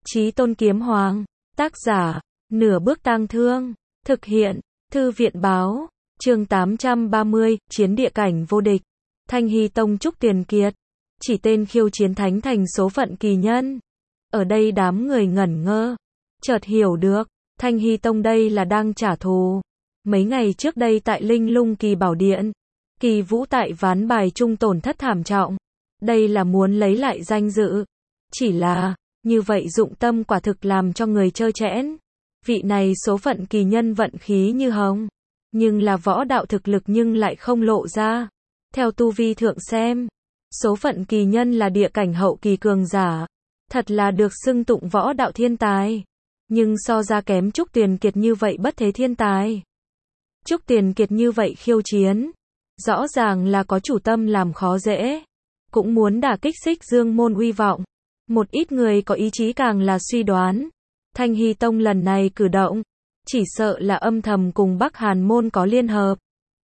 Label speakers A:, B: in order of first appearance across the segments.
A: Chí Tôn Kiếm Hoàng. Tác giả, Nửa Bước Tang Thương. Thực hiện, Thư viện Báo. Chương 830, Chiến địa cảnh vô địch. Thanh Hy Tông Trúc Tiền Kiệt. Chỉ tên khiêu chiến thánh thành số phận kỳ nhân. Ở đây đám người ngẩn ngơ. Chợt hiểu được, Thanh Hy Tông đây là đang trả thù. Mấy ngày trước đây tại Linh Lung Kỳ Bảo Điện, Kỳ Vũ tại ván bài trung tổn thất thảm trọng. Đây là muốn lấy lại danh dự. Chỉ là, như vậy dụng tâm quả thực làm cho người trơ trẽn. Vị này số phận kỳ nhân vận khí như hồng, nhưng là võ đạo thực lực nhưng lại không lộ ra. Theo tu vi thượng xem, số phận kỳ nhân là địa cảnh hậu kỳ cường giả. Thật là được xưng tụng võ đạo thiên tài. Nhưng so ra kém Trúc Tiền Kiệt như vậy bất thế thiên tài. Trúc Tiền Kiệt như vậy khiêu chiến, rõ ràng là có chủ tâm làm khó dễ. Cũng muốn đả kích Xích Dương môn uy vọng. Một ít người có ý chí càng là suy đoán, Thanh Hy Tông lần này cử động, chỉ sợ là âm thầm cùng Bắc Hàn môn có liên hợp.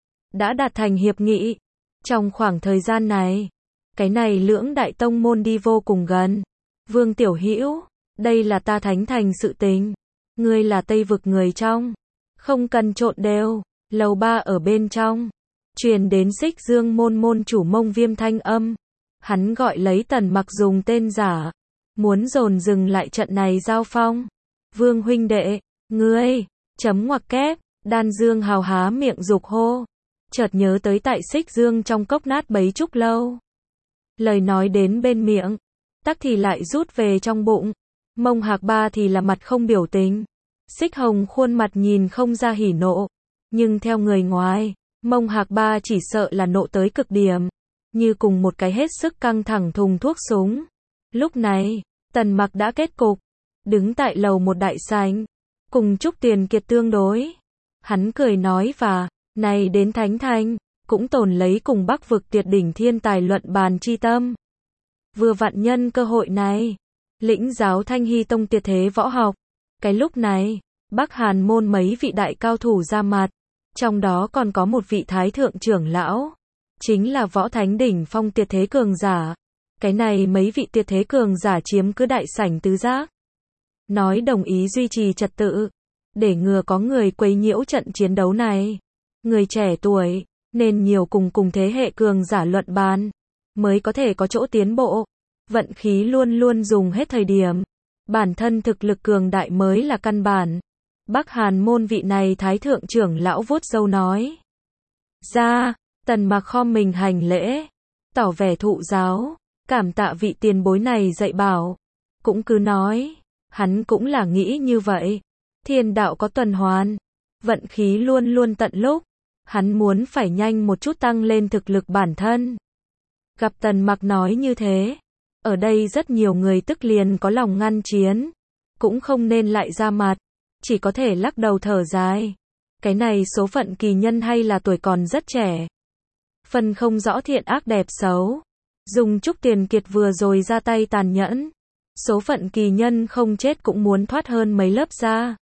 A: Đã đạt thành hiệp nghị. Trong khoảng thời gian này, cái này lưỡng đại tông môn đi vô cùng gần. Vương Tiểu Hữu, đây là ta Thánh Thành sự tình. Ngươi là Tây vực người trong. Không cần trộn đều. Lầu 3 ở bên trong. Truyền đến Xích Dương môn môn chủ Mông Viêm thanh âm. Hắn gọi lấy Tần Mặc dùng tên giả. Muốn dồn dừng lại trận này giao phong. Vương huynh đệ, ngươi, chấm ngoặc kép, Đan Dương hào há miệng dục hô. Chợt nhớ tới tại Xích Dương trong cốc nát bấy trúc lâu. Lời nói đến bên miệng, tắc thì lại rút về trong bụng. Mông Hạc Ba thì là mặt không biểu tình. Xích Hồng khuôn mặt nhìn không ra hỉ nộ. Nhưng theo người ngoài, Mông Hạc Ba chỉ sợ là nộ tới cực điểm. Như cùng một cái hết sức căng thẳng thùng thuốc súng. Lúc này, Tần Mặc đã kết cục. Đứng tại lầu một đại sảnh. Cùng Trúc Tiền Kiệt tương đối. Hắn cười nói và, này đến Thánh Thành, cũng tồn lấy cùng Bắc vực tuyệt đỉnh thiên tài luận bàn chi tâm. Vừa vặn nhân cơ hội này, lĩnh giáo Thanh Hy Tông tuyệt thế võ học. Cái lúc này, Bắc Hàn môn mấy vị đại cao thủ ra mặt. Trong đó còn có một vị thái thượng trưởng lão. Chính là võ thánh đỉnh phong tuyệt thế cường giả. Cái này mấy vị tuyệt thế cường giả chiếm cứ đại sảnh tứ giác. Nói đồng ý duy trì trật tự. Để ngừa có người quấy nhiễu trận chiến đấu này. Người trẻ tuổi, nên nhiều cùng thế hệ cường giả luận bàn. Mới có thể có chỗ tiến bộ. Vận khí luôn luôn dùng hết thời điểm. Bản thân thực lực cường đại mới là căn bản. Bắc Hàn môn vị này thái thượng trưởng lão vuốt râu nói. Ra, Tần Mặc khom mình hành lễ. Tỏ vẻ thụ giáo. Cảm tạ vị tiền bối này dạy bảo. Cũng cứ nói. Hắn cũng là nghĩ như vậy. Thiên đạo có tuần hoàn. Vận khí luôn luôn tận lúc. Hắn muốn phải nhanh một chút tăng lên thực lực bản thân. Gặp Tần Mặc nói như thế. Ở đây rất nhiều người tức liền có lòng ngăn chiến. Cũng không nên lại ra mặt. Chỉ có thể lắc đầu thở dài. Cái này số phận kỳ nhân hay là tuổi còn rất trẻ. Phần không rõ thiện ác đẹp xấu. Dùng Trúc Tiền Kiệt vừa rồi ra tay tàn nhẫn. Số phận kỳ nhân không chết cũng muốn thoát hơn mấy lớp da.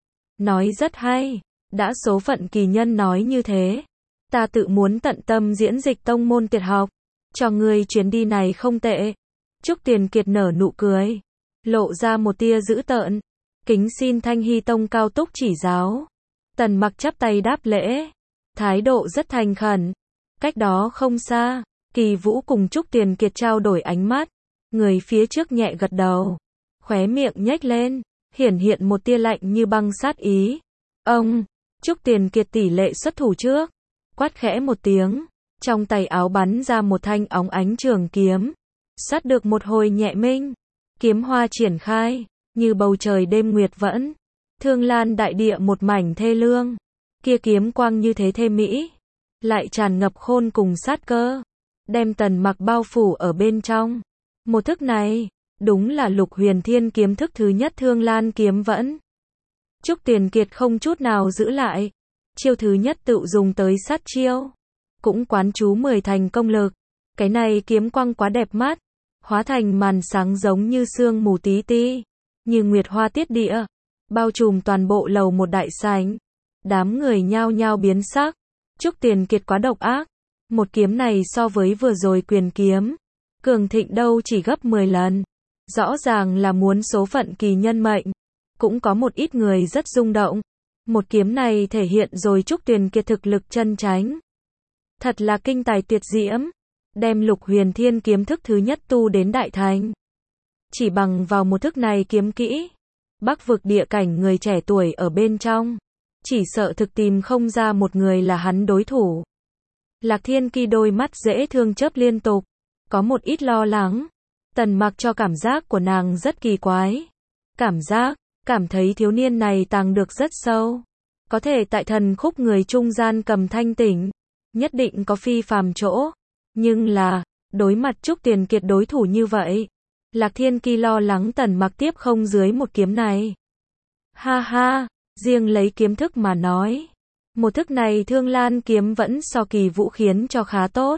A: Nói rất hay. Đã số phận kỳ nhân nói như thế. Ta tự muốn tận tâm diễn dịch tông môn tuyệt học. Cho ngươi chuyến đi này không tệ. Trúc Tiền Kiệt nở nụ cười. Lộ ra một tia dữ tợn. Kính xin Thanh Hy Tông cao túc chỉ giáo. Tần Mặc chắp tay đáp lễ. Thái độ rất thành khẩn. Cách đó không xa, Kỳ Vũ cùng Trúc Tiền Kiệt trao đổi ánh mắt. Người phía trước nhẹ gật đầu. Khóe miệng nhếch lên. Hiển hiện một tia lạnh như băng sát ý. Ông, Trúc Tiền Kiệt tỷ lệ xuất thủ trước. Quát khẽ một tiếng. Trong tay áo bắn ra một thanh óng ánh trường kiếm. Sát được một hồi nhẹ minh. Kiếm hoa triển khai. Như bầu trời đêm nguyệt vẫn. Thương lan đại địa một mảnh thê lương. Kia kiếm quang như thế thê mỹ. Lại tràn ngập khôn cùng sát cơ. Đem Tần Mặc bao phủ ở bên trong. Một thức này, đúng là Lục Huyền Thiên kiếm thức thứ nhất Thương Lan kiếm vẫn. Trúc Tiền Kiệt không chút nào giữ lại. Chiêu thứ nhất tự dùng tới sát chiêu. Cũng quán chú 10 thành công lực. Cái này kiếm quang quá đẹp mắt. Hóa thành màn sáng giống như sương mù tí ti. Như nguyệt hoa tiết địa. Bao trùm toàn bộ lầu một đại sảnh. Đám người nhao nhao biến sắc. Trúc Tiền Kiệt quá độc ác. Một kiếm này so với vừa rồi quyền kiếm. Cường thịnh đâu chỉ gấp 10 lần. Rõ ràng là muốn số phận kỳ nhân mệnh. Cũng có một ít người rất rung động. Một kiếm này thể hiện rồi Trúc Tuyền Kiệt thực lực chân chánh. Thật là kinh tài tuyệt diễm. Đem Lục Huyền Thiên kiếm thức thứ nhất tu đến đại thành. Chỉ bằng vào một thức này kiếm kỹ, Bắc vực địa cảnh người trẻ tuổi ở bên trong, chỉ sợ thực tìm không ra một người là hắn đối thủ. Lạc Thiên Kỳ đôi mắt dễ thương chớp liên tục, có một ít lo lắng. Tần Mặc cho cảm giác của nàng rất kỳ quái. Cảm thấy thiếu niên này tàng được rất sâu. Có thể tại thần khúc người trung gian cầm thanh tỉnh, nhất định có phi phàm chỗ. Nhưng là, đối mặt Trúc Tuyền Kiệt đối thủ như vậy, Lạc Thiên Kỳ lo lắng Tần Mặc tiếp không dưới một kiếm này. Ha ha, riêng lấy kiếm thức mà nói, một thức này Thương Lan kiếm vẫn so Kỳ Vũ khiến cho khá tốt.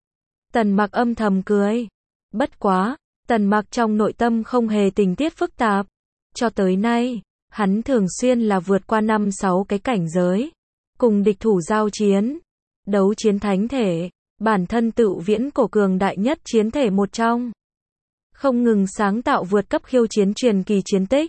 A: Tần Mặc âm thầm cười. Bất quá, Tần Mặc trong nội tâm không hề tình tiết phức tạp. Cho tới nay, hắn thường xuyên là vượt qua 5-6 cái cảnh giới, cùng địch thủ giao chiến, đấu chiến thánh thể, bản thân tự viễn cổ cường đại nhất chiến thể một trong. Không ngừng sáng tạo vượt cấp khiêu chiến truyền kỳ chiến tích.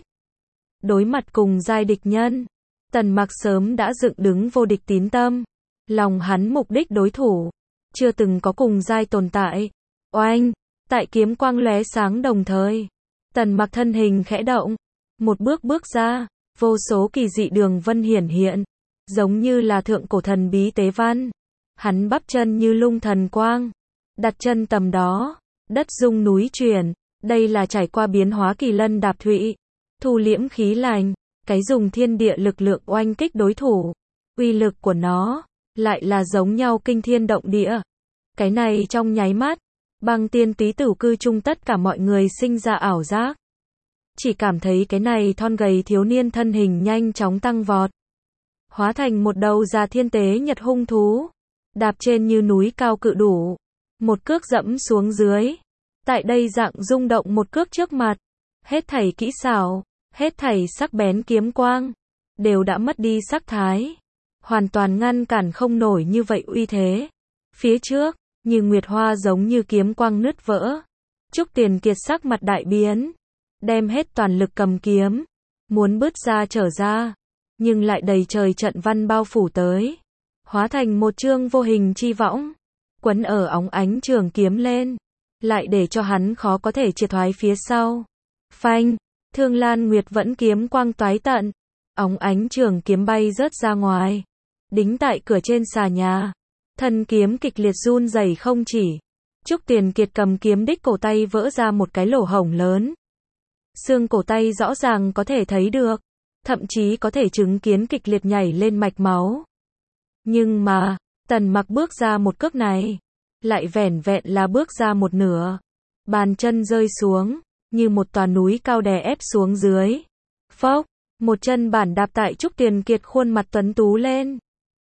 A: Đối mặt cùng giai địch nhân, Tần Mặc sớm đã dựng đứng vô địch tín tâm. Lòng hắn mục đích đối thủ, chưa từng có cùng giai tồn tại. Oanh, tại kiếm quang lóe sáng đồng thời, Tần Mặc thân hình khẽ động, một bước ra, vô số kỳ dị đường vân hiển hiện, giống như là thượng cổ thần bí tế văn. Hắn bắp chân như lung thần quang, đặt chân tầm đó, đất rung núi chuyển, đây là trải qua biến hóa kỳ lân đạp thụy, thu liễm khí lành, cái dùng thiên địa lực lượng oanh kích đối thủ. Uy lực của nó lại là giống nhau kinh thiên động địa. Cái này trong nháy mắt, Băng Tiên Tý Tử cư chung tất cả mọi người sinh ra ảo giác. Chỉ cảm thấy cái này thon gầy thiếu niên thân hình nhanh chóng tăng vọt, hóa thành một đầu già thiên tế nhật hung thú, đạp trên như núi cao cự đủ, một cước dẫm xuống dưới. Tại đây dạng rung động một cước trước mặt, hết thảy kỹ xảo, hết thảy sắc bén kiếm quang, đều đã mất đi sắc thái, hoàn toàn ngăn cản không nổi như vậy uy thế. Phía trước, như nguyệt hoa giống như kiếm quang nứt vỡ. Trúc Tuyền Kiệt sắc mặt đại biến, đem hết toàn lực cầm kiếm, muốn bứt ra trở ra, nhưng lại đầy trời trận văn bao phủ tới, hóa thành một chương vô hình chi võng, quấn ở óng ánh trường kiếm lên, lại để cho hắn khó có thể triệt thoái phía sau. Phanh, Thương Lan Nguyệt vẫn kiếm quang toái tận, óng ánh trường kiếm bay rớt ra ngoài, đính tại cửa trên xà nhà. Thân kiếm kịch liệt run rẩy không chỉ. Trúc Tuyền Kiệt cầm kiếm đích cổ tay vỡ ra một cái lỗ hổng lớn. Xương cổ tay rõ ràng có thể thấy được, thậm chí có thể chứng kiến kịch liệt nhảy lên mạch máu. Nhưng mà, Tần Mặc bước ra một cước này, lại vẻn vẹn là bước ra một nửa. Bàn chân rơi xuống, như một tòa núi cao đè ép xuống dưới. Phốc, một chân bản đạp tại Trúc Tuyền Kiệt khuôn mặt tuấn tú lên,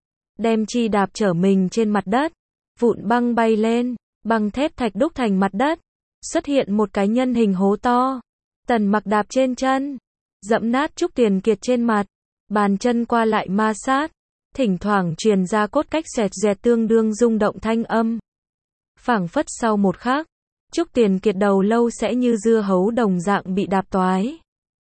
A: đem chi đạp trở mình trên mặt đất, vụn băng bay lên, băng thép thạch đúc thành mặt đất, xuất hiện một cái nhân hình hố to. Tần Mặc đạp trên chân, dẫm nát Trúc Tuyền Kiệt trên mặt, bàn chân qua lại ma sát, thỉnh thoảng truyền ra cốt cách xoẹt xoẹt tương đương rung động thanh âm. Phảng phất sau một khắc, Trúc Tuyền Kiệt đầu lâu sẽ như dưa hấu đồng dạng bị đạp toái.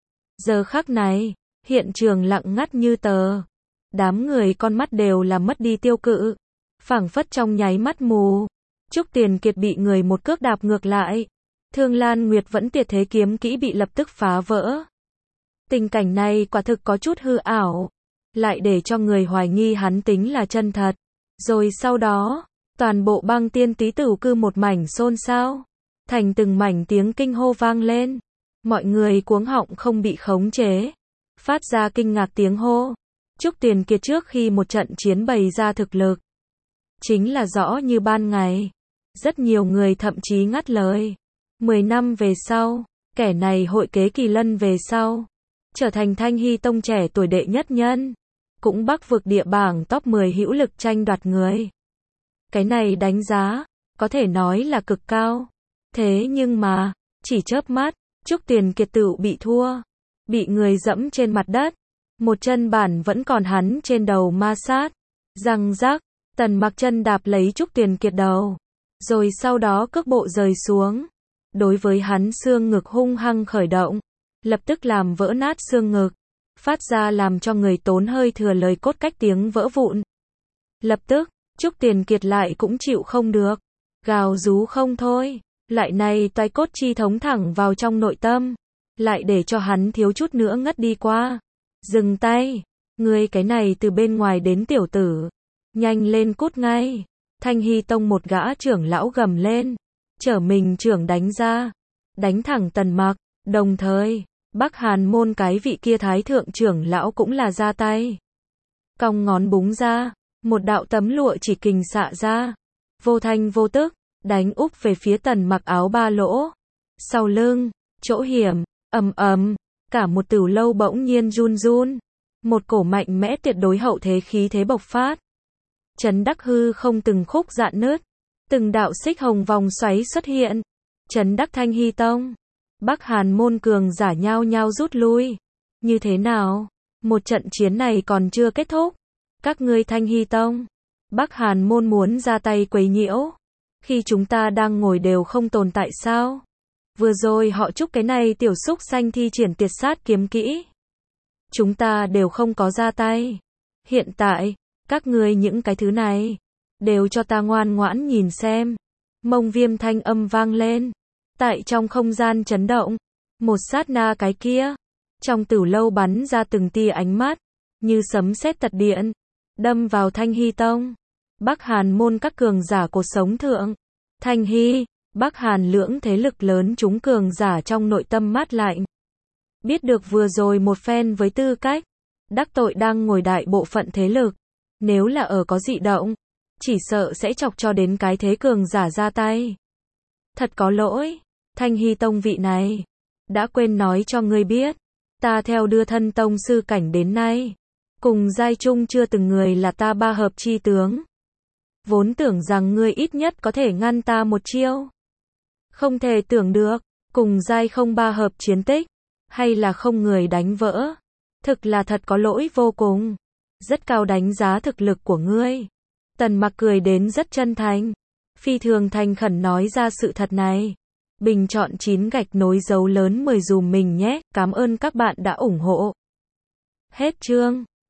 A: Giờ khắc này, hiện trường lặng ngắt như tờ. Đám người con mắt đều là mất đi tiêu cự, phảng phất trong nháy mắt mù. Trúc Tuyền Kiệt bị người một cước đạp ngược lại. Thương Lan Nguyệt vẫn tuyệt thế kiếm kỹ bị lập tức phá vỡ. Tình cảnh này quả thực có chút hư ảo, lại để cho người hoài nghi hắn tính là chân thật. Rồi sau đó, toàn bộ Băng Tiên Tý Tử cư một mảnh xôn xao, thành từng mảnh tiếng kinh hô vang lên. Mọi người cuống họng không bị khống chế, phát ra kinh ngạc tiếng hô. Trúc Tuyền Kiệt trước khi một trận chiến bày ra thực lực, chính là rõ như ban ngày. Rất nhiều người thậm chí ngắt lời. 10 năm về sau, kẻ này hội kế kỳ lân về sau, trở thành Thanh Hy Tông trẻ tuổi đệ nhất nhân, cũng Bắc vực địa bảng top 10 hữu lực tranh đoạt người. Cái này đánh giá, có thể nói là cực cao. Thế nhưng mà, chỉ chớp mắt, Trúc Tuyền Kiệt tự bị thua, bị người dẫm trên mặt đất. Một chân bản vẫn còn hắn trên đầu ma sát. Răng rắc, Tần Mặc chân đạp lấy Trúc Tuyền Kiệt đầu, rồi sau đó cước bộ rời xuống. đối với hắn xương ngực hung hăng khởi động, lập tức làm vỡ nát xương ngực, phát ra làm cho người tốn hơi thừa lời cốt cách tiếng vỡ vụn. Lập tức, Trúc Tiền Kiệt lại cũng chịu không được, gào rú không thôi, lại này toái cốt chi thống thẳng vào trong nội tâm, lại để cho hắn thiếu chút nữa ngất đi qua. Dừng tay, ngươi cái này từ bên ngoài đến tiểu tử, nhanh lên cút ngay. Thanh Hy Tông một gã trưởng lão gầm lên, trở mình trưởng đánh ra, đánh thẳng Tần Mặc, đồng thời, Bắc Hàn môn cái vị kia thái thượng trưởng lão cũng là ra tay. Cong ngón búng ra, một đạo tấm lụa chỉ kình xạ ra, vô thanh vô tức, đánh úp về phía Tần Mặc áo ba lỗ. Sau lưng, chỗ hiểm, ầm ầm, cả một tửu lâu bỗng nhiên run run, một cổ mạnh mẽ tuyệt đối hậu thế khí thế bộc phát. Chấn đắc hư không từng khúc dạn nứt, từng đạo xích hồng vòng xoáy xuất hiện. Chấn đắc Thanh Hy Tông, Bắc Hàn môn cường giả nhao nhao rút lui. Như thế nào? Một trận chiến này còn chưa kết thúc. Các ngươi Thanh Hy Tông, Bắc Hàn môn muốn ra tay quấy nhiễu. Khi chúng ta đang ngồi đều không tồn tại sao? Vừa rồi họ chúc cái này tiểu xúc xanh thi triển tiệt sát kiếm kỹ. Chúng ta đều không có ra tay. Hiện tại, các ngươi những cái thứ này, đều cho ta ngoan ngoãn nhìn xem. Mông Viêm thanh âm vang lên. Tại trong không gian chấn động, một sát na cái kia, trong tửu lâu bắn ra từng tia ánh mắt, như sấm sét tật điện, đâm vào Thanh Hy Tông. Bắc Hàn môn các cường giả cột sống thượng. Thanh Hy, Bắc Hàn lưỡng thế lực lớn chúng cường giả trong nội tâm mát lạnh. Biết được vừa rồi một phen với tư cách, đắc tội đang ngồi đại bộ phận thế lực. Nếu là ở có dị động, chỉ sợ sẽ chọc cho đến cái thế cường giả ra tay. Thật có lỗi, Thanh Hy Tông vị này, đã quên nói cho ngươi biết, ta theo đưa thân tông sư cảnh đến nay, cùng giai chung chưa từng người là ta ba hợp chi tướng. Vốn tưởng rằng ngươi ít nhất có thể ngăn ta một chiêu. Không thể tưởng được, cùng giai không ba hợp chiến tích, hay là không người đánh vỡ. Thực là thật có lỗi vô cùng. Rất cao đánh giá thực lực của ngươi. Tần Mặc cười đến rất chân thành, phi thường thành khẩn nói ra sự thật này. Bình chọn 9 gạch nối dấu lớn 10 dùm mình nhé, cảm ơn các bạn đã ủng hộ. Hết chương.